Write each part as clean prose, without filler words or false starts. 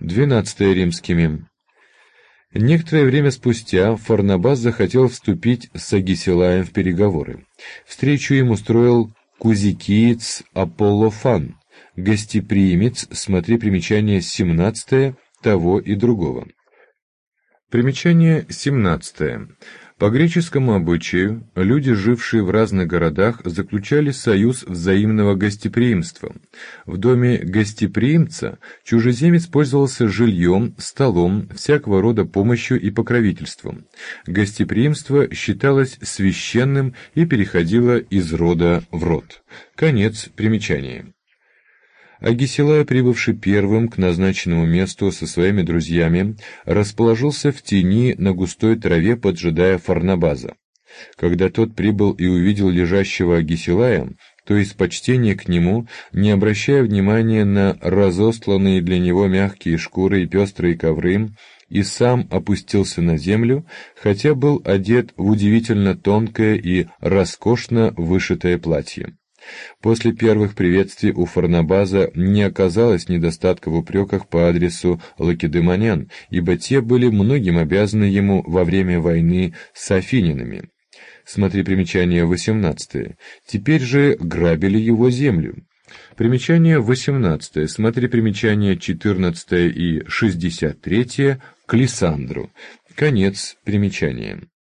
12 римскими. Некоторое время спустя Фарнабас захотел вступить с Агисилаем в переговоры. Встречу им устроил кузикиец Аполлофан, гостеприимец, смотри примечание 17 того и другого. Примечание 17. По греческому обычаю, люди, жившие в разных городах, заключали союз взаимного гостеприимства. В доме гостеприимца чужеземец пользовался жильем, столом, всякого рода помощью и покровительством. Гостеприимство считалось священным и переходило из рода в род. Конец примечания. Агисилай, прибывший первым к назначенному месту со своими друзьями, расположился в тени на густой траве, поджидая Фарнабаза. Когда тот прибыл и увидел лежащего Агисилая, то из почтения к нему, не обращая внимания на разостланные для него мягкие шкуры и пестрые ковры, и сам опустился на землю, хотя был одет в удивительно тонкое и роскошно вышитое платье. После первых приветствий у Фарнабаза не оказалось недостатка в упреках по адресу лакедемонян, ибо те были многим обязаны ему во время войны с афининами. Смотри примечание 18. Теперь же грабили его землю. Примечание 18. Смотри примечание 14 и 63 к Лисандру. Конец примечания.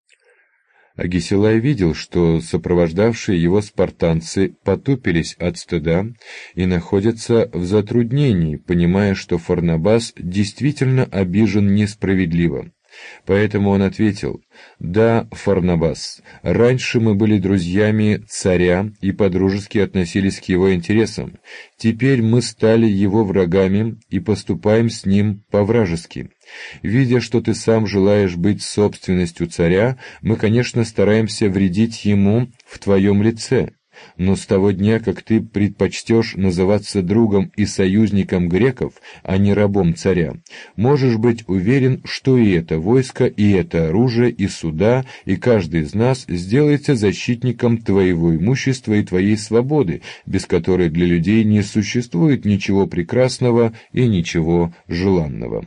Агисилай видел, что сопровождавшие его спартанцы потупились от стыда и находятся в затруднении, понимая, что Фарнабас действительно обижен несправедливо. Поэтому он ответил: «Да, Фарнабас, раньше мы были друзьями царя и подружески относились к его интересам. Теперь мы стали его врагами и поступаем с ним по-вражески. Видя, что ты сам желаешь быть собственностью царя, мы, конечно, стараемся вредить ему в твоем лице. Но с того дня, как ты предпочтешь называться другом и союзником греков, а не рабом царя, можешь быть уверен, что и это войско, и это оружие, и суда, и каждый из нас сделается защитником твоего имущества и твоей свободы, без которой для людей не существует ничего прекрасного и ничего желанного».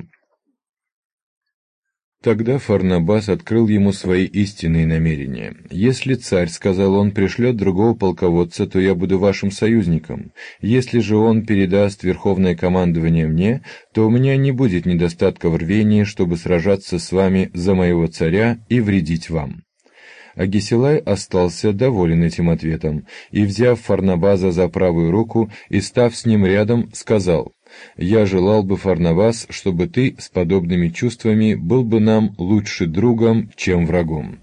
Тогда Фарнабас открыл ему свои истинные намерения. «Если царь, — сказал он, — пришлет другого полководца, то я буду вашим союзником. Если же он передаст верховное командование мне, то у меня не будет недостатка в рвении, чтобы сражаться с вами за моего царя и вредить вам». Агисилай остался доволен этим ответом, и, взяв Фарнабаза за правую руку и став с ним рядом, сказал: «Я желал бы, Фарнабас, чтобы ты с подобными чувствами был бы нам лучше другом, чем врагом».